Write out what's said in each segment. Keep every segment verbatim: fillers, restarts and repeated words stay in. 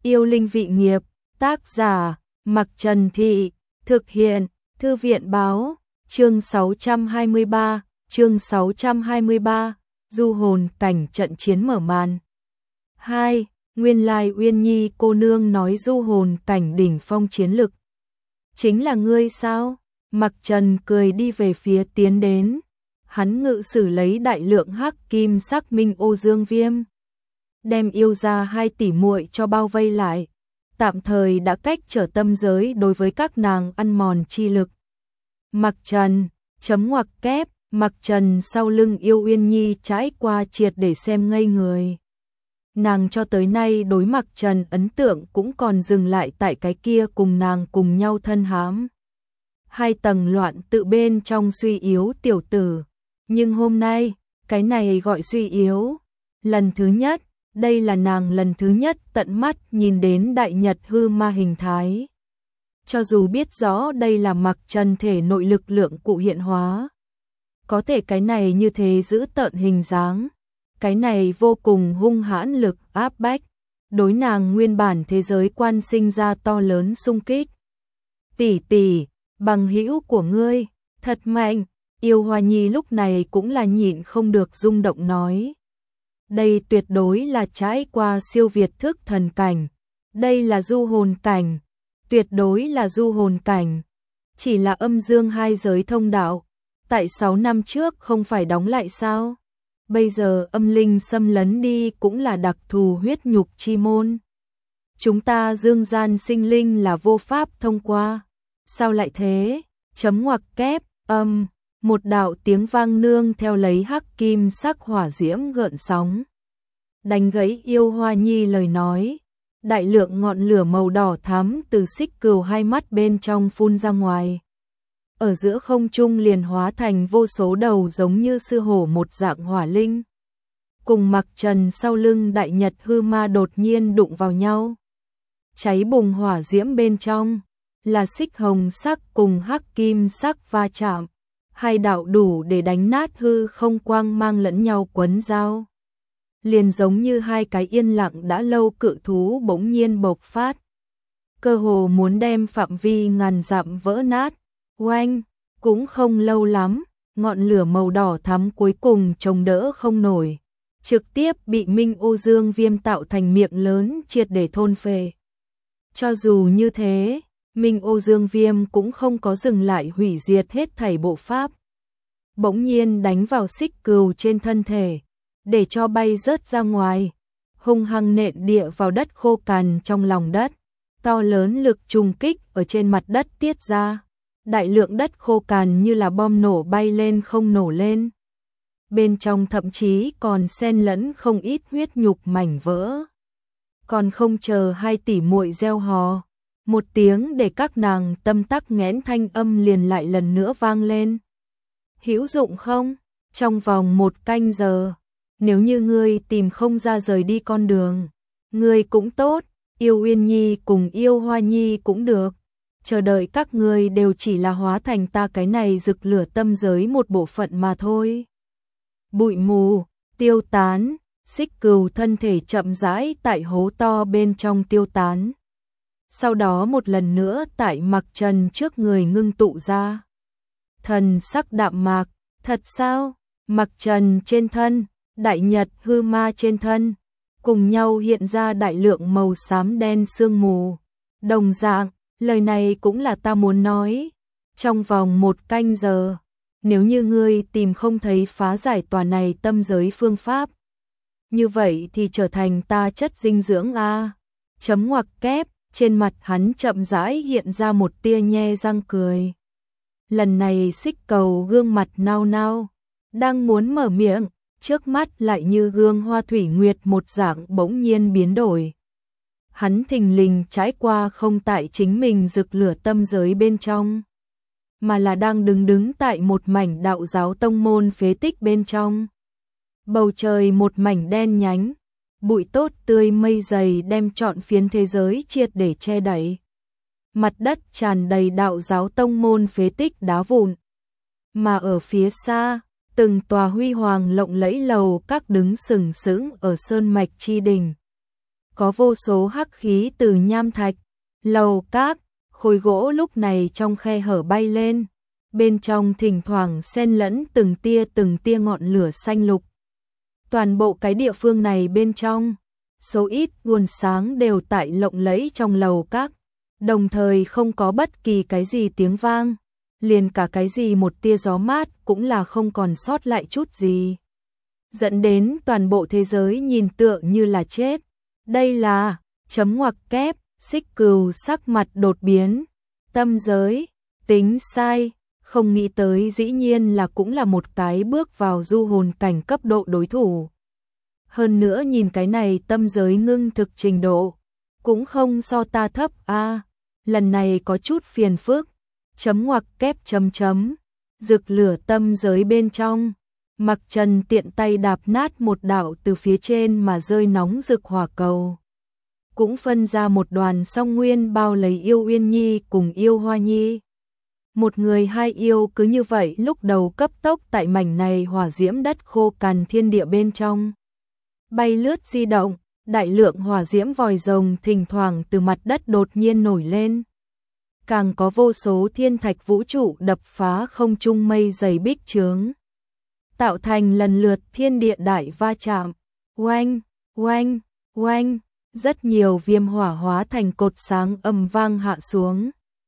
Yêu linh vị nghiệp, tác giả, Mặc Trần Thị, thực hiện, Thư viện báo, chương sáu trăm hai mươi ba, chương sáu trăm hai mươi ba, du hồn cảnh trận chiến mở màn. hai. Nguyên lai Uyên Nhi cô nương nói du hồn cảnh đỉnh phong chiến lực. Chính là ngươi sao? Mặc Trần cười đi về phía tiến đến. Hắn ngự sử lấy đại lượng hắc kim sắc minh ô dương viêm, đem yêu ra hai tỷ muội cho bao vây lại, tạm thời đã cách trở tâm giới đối với các nàng ăn mòn chi lực. Mặc Trần, chấm ngoặc kép, Mặc Trần sau lưng yêu Uyên Nhi trải qua triệt để xem ngây người. Nàng cho tới nay đối Mặc Trần ấn tượng cũng còn dừng lại tại cái kia cùng nàng cùng nhau thân hãm hai tầng loạn tự bên trong suy yếu tiểu tử. Nhưng hôm nay, cái này gọi suy yếu. Lần thứ nhất, đây là nàng lần thứ nhất tận mắt nhìn đến đại nhật hư ma hình thái. Cho dù biết rõ đây là Mặc Trần thể nội lực lượng cụ hiện hóa, có thể cái này như thế giữ tợn hình dáng, cái này vô cùng hung hãn lực áp bách, đối nàng nguyên bản thế giới quan sinh ra to lớn xung kích. Tỷ tỷ, bằng hữu của ngươi, thật mạnh. Yêu Hoa Nhi lúc này cũng là nhịn không được rung động nói. Đây tuyệt đối là trải qua siêu việt thức thần cảnh. Đây là du hồn cảnh. Tuyệt đối là du hồn cảnh. Chỉ là âm dương hai giới thông đạo. Tại sáu năm trước không phải đóng lại sao? Bây giờ âm linh xâm lấn đi cũng là đặc thù huyết nhục chi môn. Chúng ta dương gian sinh linh là vô pháp thông qua. Sao lại thế? Chấm ngoặc kép, âm. Một đạo tiếng vang nương theo lấy hắc kim sắc hỏa diễm gợn sóng, đánh gãy Yêu Hoa Nhi lời nói. Đại lượng ngọn lửa màu đỏ thắm từ xích cừu hai mắt bên trong phun ra ngoài. Ở giữa không trung liền hóa thành vô số đầu giống như sư hổ một dạng hỏa linh. Cùng Mặc Trần sau lưng đại nhật hư ma đột nhiên đụng vào nhau. Cháy bùng hỏa diễm bên trong, là xích hồng sắc cùng hắc kim sắc va chạm. Hai đạo đủ để đánh nát hư không quang mang lẫn nhau quấn giao. Liền giống như hai cái yên lặng đã lâu cự thú bỗng nhiên bộc phát. Cơ hồ muốn đem phạm vi ngàn dặm vỡ nát. Oanh, cũng không lâu lắm, ngọn lửa màu đỏ thắm cuối cùng chống đỡ không nổi. Trực tiếp bị Minh Ô Dương Viêm tạo thành miệng lớn triệt để thôn phệ. Cho dù như thế, Minh Ô Dương Viêm cũng không có dừng lại hủy diệt hết thảy bộ pháp. Bỗng nhiên đánh vào xích cừu trên thân thể, để cho bay rớt ra ngoài, hung hăng nện địa vào đất khô cằn trong lòng đất. To lớn lực trùng kích ở trên mặt đất tiết ra, đại lượng đất khô cằn như là bom nổ bay lên không nổ lên. Bên trong thậm chí còn xen lẫn không ít huyết nhục mảnh vỡ. Còn không chờ hai tỷ muội gieo hò, một tiếng để các nàng tâm tắc nghẽn thanh âm liền lại lần nữa vang lên. Hữu dụng không? Trong vòng một canh giờ, nếu như ngươi tìm không ra rời đi con đường, ngươi cũng tốt, Yêu Uyên Nhi cùng Yêu Hoa Nhi cũng được. Chờ đợi các ngươi đều chỉ là hóa thành ta cái này rực lửa tâm giới một bộ phận mà thôi. Bụi mù, tiêu tán, xích cừu thân thể chậm rãi tại hố to bên trong tiêu tán. Sau đó một lần nữa tại Mặc Trần trước người ngưng tụ ra. Thần sắc đạm mạc, thật sao? Mặc Trần trên thân, đại nhật hư ma trên thân, cùng nhau hiện ra đại lượng màu xám đen sương mù. Đồng dạng, lời này cũng là ta muốn nói. Trong vòng một canh giờ, nếu như ngươi tìm không thấy phá giải tòa này tâm giới phương pháp, như vậy thì trở thành ta chất dinh dưỡng a. Chấm ngoặc kép. Trên mặt hắn chậm rãi hiện ra một tia nhe răng cười. Lần này xích cầu gương mặt nao nao, đang muốn mở miệng, trước mắt lại như gương hoa thủy nguyệt một dạng bỗng nhiên biến đổi. Hắn thình lình trải qua không tại chính mình rực lửa tâm giới bên trong, mà là đang đứng đứng tại một mảnh đạo giáo tông môn phế tích bên trong. Bầu trời một mảnh đen nhánh, bụi tốt tươi mây dày đem trọn phiến thế giới triệt để che đậy. Mặt đất tràn đầy đạo giáo tông môn phế tích đá vụn. Mà ở phía xa, từng tòa huy hoàng lộng lẫy lầu các đứng sừng sững ở sơn mạch chi đỉnh. có vô số hắc khí từ nham thạch, lầu các, khối gỗ lúc này trong khe hở bay lên, bên trong thỉnh thoảng xen lẫn từng tia từng tia ngọn lửa xanh lục. Toàn bộ cái địa phương này bên trong, số ít nguồn sáng đều tại lộng lẫy trong lầu các, đồng thời không có bất kỳ cái gì tiếng vang, liền cả cái gì một tia gió mát cũng là không còn sót lại chút gì. Dẫn đến toàn bộ thế giới nhìn tựa như là chết. Đây là, chấm ngoặc kép, Xích Cừu sắc mặt đột biến, tâm giới, tính sai, không nghĩ tới dĩ nhiên là cũng là một cái bước vào du hồn cảnh cấp độ đối thủ. Hơn nữa nhìn cái này tâm giới ngưng thực trình độ, cũng không so ta thấp a. À, lần này có chút phiền phức, chấm ngoặc kép chấm chấm, rực lửa tâm giới bên trong. Mặc Trần tiện tay đạp nát một đạo từ phía trên mà rơi nóng rực hỏa cầu. Cũng phân ra một đoàn song nguyên bao lấy Yêu Uyên Nhi cùng Yêu Hoa Nhi. Một người hai yêu cứ như vậy lúc đầu cấp tốc tại mảnh này hỏa diễm đất khô cằn thiên địa bên trong. Bay lướt di động, đại lượng hỏa diễm vòi rồng thỉnh thoảng từ mặt đất đột nhiên nổi lên. Càng có vô số thiên thạch vũ trụ đập phá không trung mây dày bích chướng, tạo thành lần lượt thiên địa đại va chạm. Oanh, oanh, oanh, rất nhiều viêm hỏa hóa thành cột sáng ầm vang hạ xuống.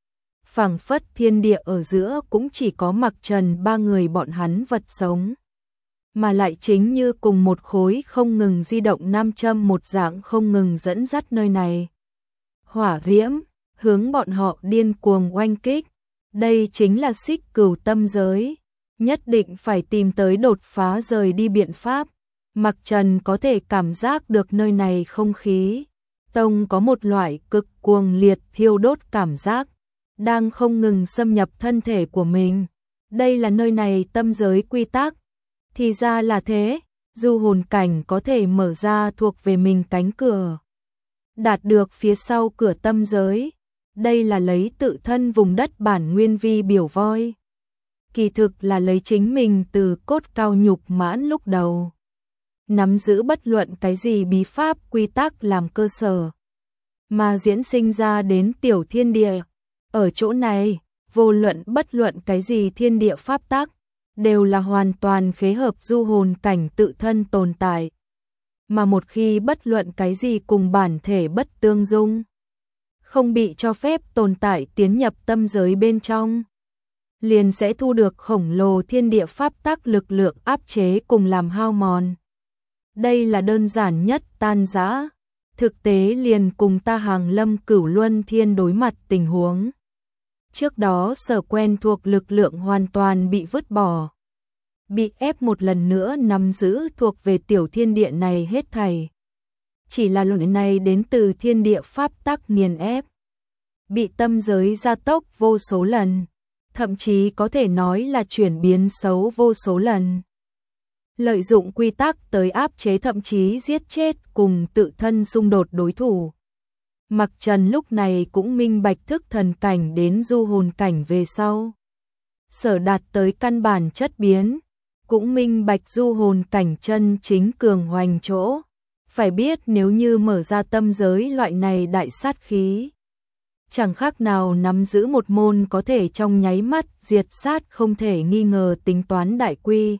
Phảng phất thiên địa ở giữa cũng chỉ có Mặc Trần ba người bọn hắn vật sống. Mà lại chính như cùng một khối không ngừng di động nam châm một dạng không ngừng dẫn dắt nơi này. Hỏa diễm, hướng bọn họ điên cuồng oanh kích. Đây chính là Xích Cừu tâm giới. Nhất định phải tìm tới đột phá rời đi biện pháp. Mặc Trần có thể cảm giác được nơi này không khí tông có một loại cực cuồng liệt thiêu đốt cảm giác, đang không ngừng xâm nhập thân thể của mình. Đây là nơi này tâm giới quy tắc. Thì ra là thế, du hồn cảnh có thể mở ra thuộc về mình cánh cửa. Đạt được phía sau cửa tâm giới. Đây là lấy tự thân vùng đất bản nguyên vi biểu voi. Kỳ thực là lấy chính mình từ cốt cao nhục mãn lúc đầu. Nắm giữ bất luận cái gì bí pháp quy tắc làm cơ sở. Mà diễn sinh ra đến tiểu thiên địa. Ở chỗ này, vô luận bất luận cái gì thiên địa pháp tắc, đều là hoàn toàn khế hợp du hồn cảnh tự thân tồn tại. Mà một khi bất luận cái gì cùng bản thể bất tương dung, không bị cho phép tồn tại tiến nhập tâm giới bên trong, liền sẽ thu được khổng lồ thiên địa pháp tắc lực lượng áp chế cùng làm hao mòn. Đây là đơn giản nhất tan rã, thực tế liền cùng ta Hàng Lâm Cửu Luân Thiên đối mặt tình huống. Trước đó sở quen thuộc lực lượng hoàn toàn bị vứt bỏ, bị ép một lần nữa nắm giữ thuộc về tiểu thiên địa này hết thảy. Chỉ là lần này đến từ thiên địa pháp tắc nghiền ép, bị tâm giới gia tốc vô số lần, thậm chí có thể nói là chuyển biến xấu vô số lần. Lợi dụng quy tắc tới áp chế thậm chí giết chết cùng tự thân xung đột đối thủ. Mặc Trần lúc này cũng minh bạch thức thần cảnh đến du hồn cảnh về sau. Sở đạt tới căn bản chất biến, cũng minh bạch du hồn cảnh chân chính cường hoành chỗ. Phải biết nếu như mở ra tâm giới loại này đại sát khí, chẳng khác nào nắm giữ một môn có thể trong nháy mắt diệt sát không thể nghi ngờ tính toán đại quy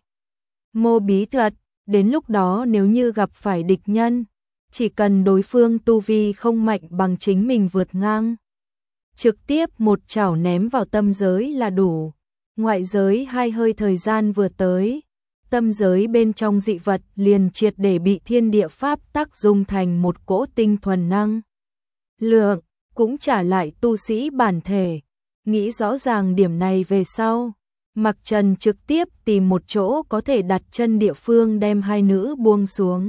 mô bí thuật. Đến lúc đó nếu như gặp phải địch nhân, chỉ cần đối phương tu vi không mạnh bằng chính mình vượt ngang, trực tiếp một chảo ném vào tâm giới là đủ. Ngoại giới hai hơi thời gian vừa tới, tâm giới bên trong dị vật liền triệt để bị thiên địa pháp tắc dung thành một cỗ tinh thuần năng lượng, cũng trả lại tu sĩ bản thể. Nghĩ rõ ràng điểm này về sau, Mặc Trần trực tiếp tìm một chỗ có thể đặt chân địa phương đem hai nữ buông xuống.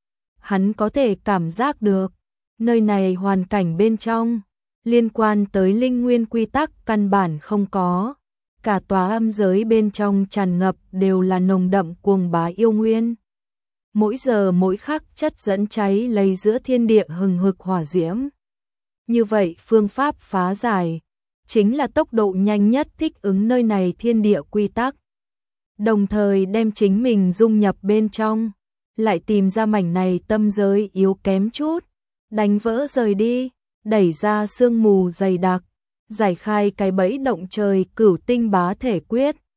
Hắn có thể cảm giác được, nơi này hoàn cảnh bên trong, liên quan tới linh nguyên quy tắc căn bản không có. Cả tòa âm giới bên trong tràn ngập đều là nồng đậm cuồng bá yêu nguyên. Mỗi giờ mỗi khắc chất dẫn cháy lấy giữa thiên địa hừng hực hỏa diễm. Như vậy phương pháp phá giải chính là tốc độ nhanh nhất thích ứng nơi này thiên địa quy tắc. Đồng thời đem chính mình dung nhập bên trong, lại tìm ra mảnh này tâm giới yếu kém chút, đánh vỡ rời đi, đẩy ra sương mù dày đặc, giải khai cái bẫy động trời cửu tinh bá thể quyết,